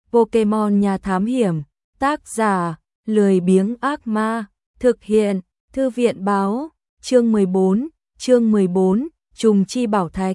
Pokemon nhà thám hiểm, tác giả, lười biếng ác ma, thực hiện, thư viện báo, chương 14, trùng chi bảo thạch.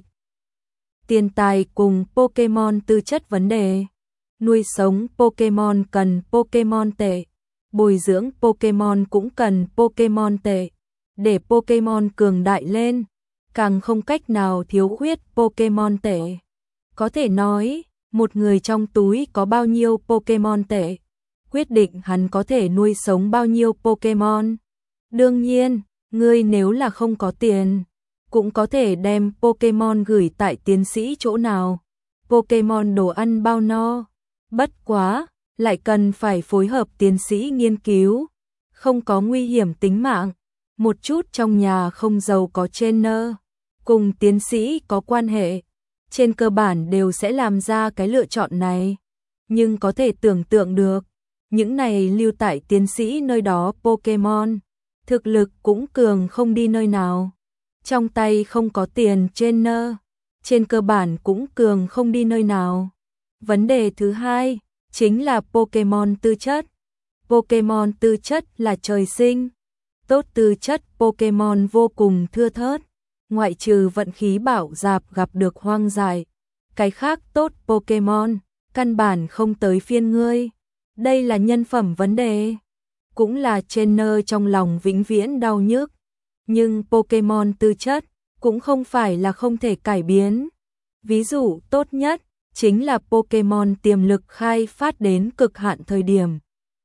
Tiền tài cùng Pokemon tư chất vấn đề. Nuôi sống Pokemon cần Pokemon tệ, bồi dưỡng Pokemon cũng cần Pokemon tệ. Để Pokemon cường đại lên, càng không cách nào thiếu khuyết Pokemon tệ. Có thể nói, một người trong túi có bao nhiêu Pokemon tệ, quyết định hắn có thể nuôi sống bao nhiêu Pokemon. Đương nhiên, ngươi nếu là không có tiền, cũng có thể đem Pokemon gửi tại tiến sĩ chỗ nào. Pokemon đồ ăn bao no, bất quá, lại cần phải phối hợp tiến sĩ nghiên cứu, không có nguy hiểm tính mạng. Một chút trong nhà không giàu có trainer, cùng tiến sĩ có quan hệ, trên cơ bản đều sẽ làm ra cái lựa chọn này. Nhưng có thể tưởng tượng được, những này lưu tại tiến sĩ nơi đó Pokemon, thực lực cũng cường không đi nơi nào. Trong tay không có tiền trainer, trên cơ bản cũng cường không đi nơi nào. Vấn đề thứ hai, chính là Pokemon tư chất. Pokemon tư chất là trời sinh. Tốt tư chất Pokemon vô cùng thưa thớt, ngoại trừ vận khí bảo dạp gặp được hoang dại. Cái khác tốt Pokemon, căn bản không tới phiên ngươi. Đây là nhân phẩm vấn đề, cũng là trainer trong lòng vĩnh viễn đau nhức. Nhưng Pokemon tư chất cũng không phải là không thể cải biến. Ví dụ tốt nhất chính là Pokemon tiềm lực khai phát đến cực hạn thời điểm.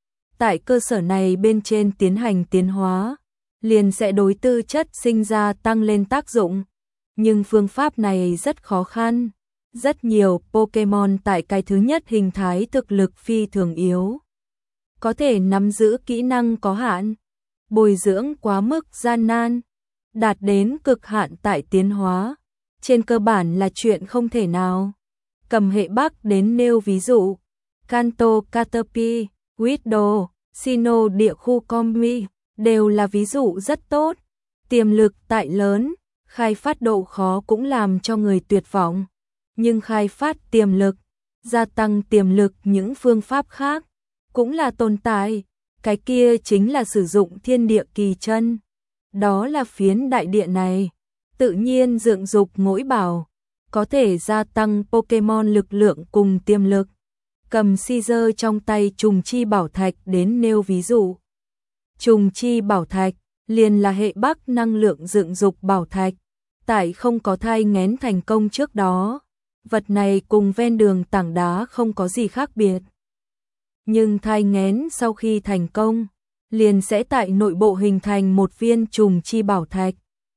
Tại cơ sở này bên trên tiến hành tiến hóa, liền sẽ đối tư chất sinh ra tăng lên tác dụng. Nhưng phương pháp này rất khó khăn. Rất nhiều Pokemon tại cái thứ nhất hình thái thực lực phi thường yếu, có thể nắm giữ kỹ năng có hạn, bồi dưỡng quá mức gian nan, đạt đến cực hạn tại tiến hóa, trên cơ bản là chuyện không thể nào. Cầm hệ Bắc đến nêu ví dụ, Kanto Caterpie, Widow, Sinnoh địa khu Combi đều là ví dụ rất tốt. Tiềm lực tại lớn, khai phát độ khó cũng làm cho người tuyệt vọng. Nhưng khai phát tiềm lực, gia tăng tiềm lực những phương pháp khác cũng là tồn tại. Cái kia chính là sử dụng thiên địa kỳ chân. Đó là phiến đại địa này, tự nhiên dựng dục ngỗi bảo, có thể gia tăng Pokemon lực lượng cùng tiềm lực. Cầm Caesar trong tay trùng chi bảo thạch đến nêu ví dụ. Trùng chi bảo thạch liền là hệ Bắc năng lượng dựng dục bảo thạch. Tại không có thai nghén thành công trước đó, vật này cùng ven đường tảng đá không có gì khác biệt. Nhưng thai nghén sau khi thành công, liền sẽ tại nội bộ hình thành một viên trùng chi bảo thạch.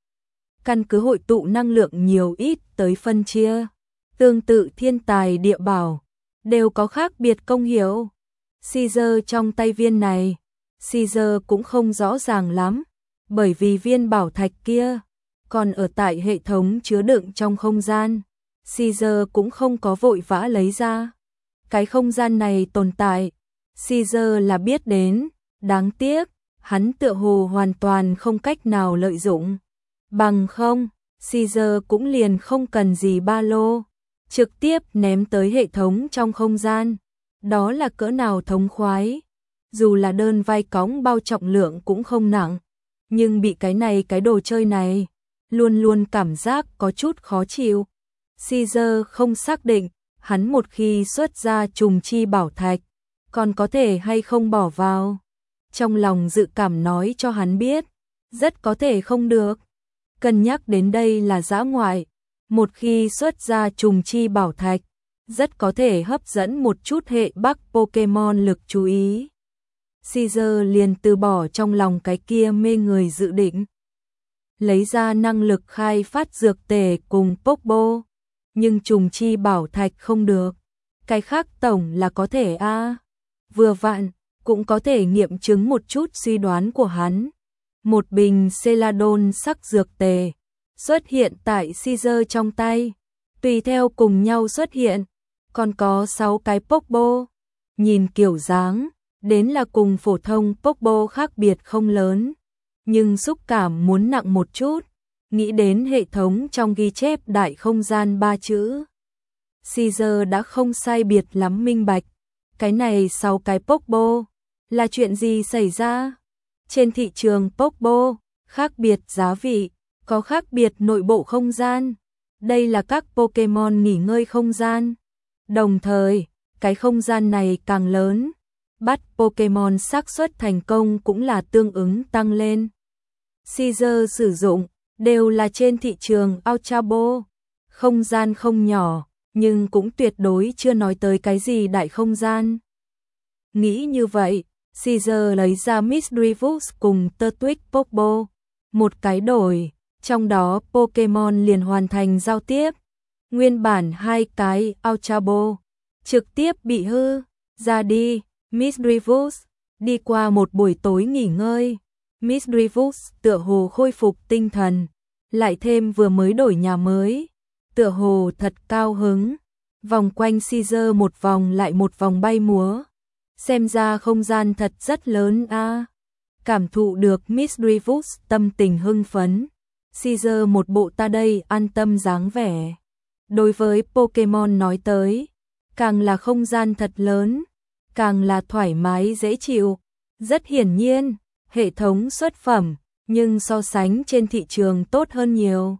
Căn cứ hội tụ năng lượng nhiều ít tới phân chia, tương tự thiên tài địa bảo, đều có khác biệt công hiệu. Caesar trong tay viên này, Caesar cũng không rõ ràng lắm, bởi vì viên bảo thạch kia còn ở tại hệ thống chứa đựng trong không gian. Caesar cũng không có vội vã lấy ra. Cái không gian này tồn tại, Caesar là biết đến, đáng tiếc, hắn tựa hồ hoàn toàn không cách nào lợi dụng. Bằng không, Caesar cũng liền không cần gì ba lô, trực tiếp ném tới hệ thống trong không gian. Đó là cỡ nào thống khoái. Dù là đơn vai cõng bao trọng lượng cũng không nặng, nhưng bị cái đồ chơi này, luôn luôn cảm giác có chút khó chịu. Caesar không xác định, hắn một khi xuất ra trùng chi bảo thạch, còn có thể hay không bỏ vào. Trong lòng dự cảm nói cho hắn biết, rất có thể không được. Cân nhắc đến đây là dã ngoại, một khi xuất ra trùng chi bảo thạch, rất có thể hấp dẫn một chút hệ Bắc Pokemon lực chú ý. Caesar liền từ bỏ trong lòng cái kia mê người dự định. Lấy ra năng lực khai phát dược tề cùng Pokeball, nhưng trùng chi bảo thạch không được. Cái khác tổng là có thể vừa vặn, cũng có thể nghiệm chứng một chút suy đoán của hắn. Một bình Celadon sắc dược tề xuất hiện tại Caesar trong tay, tùy theo cùng nhau xuất hiện, còn có 6 cái Pokeball. Nhìn kiểu dáng, đến là cùng phổ thông Pokeball khác biệt không lớn, nhưng xúc cảm muốn nặng một chút. Nghĩ đến hệ thống trong ghi chép đại không gian 3 chữ, Caesar đã không sai biệt lắm minh bạch. Cái này 6 cái Pokeball, là chuyện gì xảy ra? Trên thị trường Pokeball, khác biệt giá vị, có khác biệt nội bộ không gian. Đây là các Pokemon nghỉ ngơi không gian. Đồng thời, cái không gian này càng lớn, bắt Pokemon xác suất thành công cũng là tương ứng tăng lên. Caesar sử dụng, đều là trên thị trường Ultra Ball. Không gian không nhỏ, nhưng cũng tuyệt đối chưa nói tới cái gì đại không gian. Nghĩ như vậy, Caesar lấy ra Misdreavus cùng Turtwig Pokeball, một cái đổi, trong đó Pokemon liền hoàn thành giao tiếp. Nguyên bản 2 cái Ultra Ball trực tiếp bị hư, ra đi, Misdreavus đi qua một buổi tối nghỉ ngơi. Misdreavus tựa hồ khôi phục tinh thần, lại thêm vừa mới đổi nhà mới, tựa hồ thật cao hứng, vòng quanh Caesar một vòng lại một vòng bay múa. Xem ra không gian thật rất lớn a. Cảm thụ được Misdreavus tâm tình hưng phấn, Caesar một bộ ta đây an tâm dáng vẻ. Đối với Pokemon nói tới, càng là không gian thật lớn, càng là thoải mái dễ chịu. Rất hiển nhiên, hệ thống xuất phẩm, nhưng so sánh trên thị trường tốt hơn nhiều.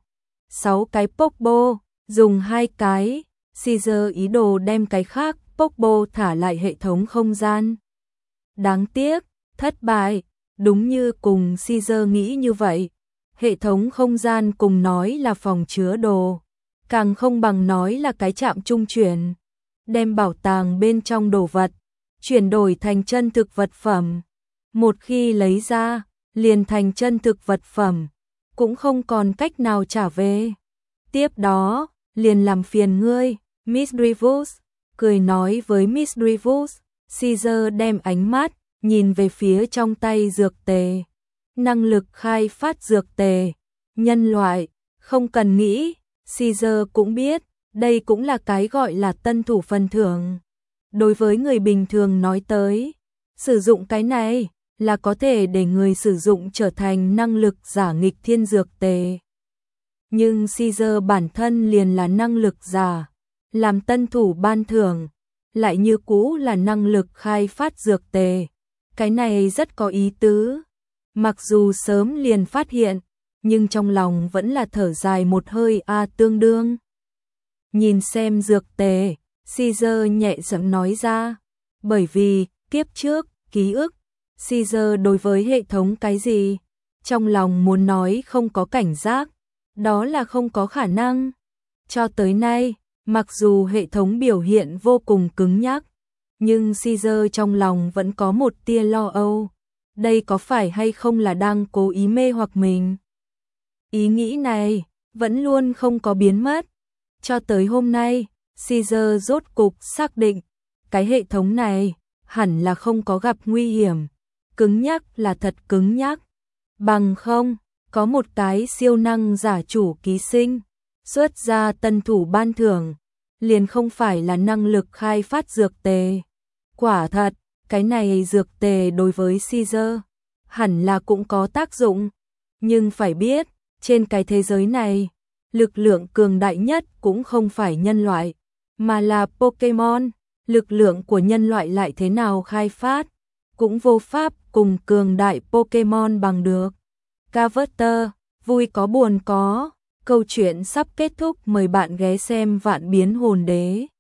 6 cái Pokeball, dùng 2 cái, Caesar ý đồ đem cái khác Pokeball thả lại hệ thống không gian. Đáng tiếc, thất bại, đúng như cùng Caesar nghĩ như vậy. Hệ thống không gian cùng nói là phòng chứa đồ, càng không bằng nói là cái trạm trung chuyển. Đem bảo tàng bên trong đồ vật, chuyển đổi thành chân thực vật phẩm. Một khi lấy ra, liền thành chân thực vật phẩm, cũng không còn cách nào trả về. Tiếp đó, liền làm phiền ngươi, Misdreavus, cười nói với Misdreavus. Caesar đem ánh mắt, nhìn về phía trong tay dược tề. Năng lực khai phát dược tề, nhân loại, không cần nghĩ, Caesar cũng biết, đây cũng là cái gọi là tân thủ phần thưởng. Đối với người bình thường nói tới, sử dụng cái này là có thể để người sử dụng trở thành năng lực giả nghịch thiên dược tề. Nhưng Caesar bản thân liền là năng lực giả, làm tân thủ ban thưởng, lại như cũ là năng lực khai phát dược tề. Cái này rất có ý tứ. Mặc dù sớm liền phát hiện, nhưng trong lòng vẫn là thở dài một hơi tương đương. Nhìn xem dược tề, Caesar nhẹ giọng nói ra, bởi vì kiếp trước, ký ức, Caesar đối với hệ thống cái gì, trong lòng muốn nói không có cảnh giác, đó là không có khả năng. Cho tới nay, mặc dù hệ thống biểu hiện vô cùng cứng nhắc, nhưng Caesar trong lòng vẫn có một tia lo âu. Đây có phải hay không là đang cố ý mê hoặc mình? Ý nghĩ này vẫn luôn không có biến mất. Cho tới hôm nay, Caesar rốt cục xác định, cái hệ thống này hẳn là không có gặp nguy hiểm. Cứng nhắc là thật cứng nhắc. Bằng không, có một cái siêu năng giả chủ ký sinh, xuất ra tân thủ ban thưởng, liền không phải là năng lực khai phát dược tề. Quả thật, cái này dược tề đối với Caesar hẳn là cũng có tác dụng, nhưng phải biết, trên cái thế giới này, lực lượng cường đại nhất cũng không phải nhân loại, mà là Pokemon. Lực lượng của nhân loại lại thế nào khai phát, cũng vô pháp cùng cường đại Pokemon bằng được. Carver, vui có buồn có, câu chuyện sắp kết thúc, mời bạn ghé xem Vạn Biến Hồn Đế.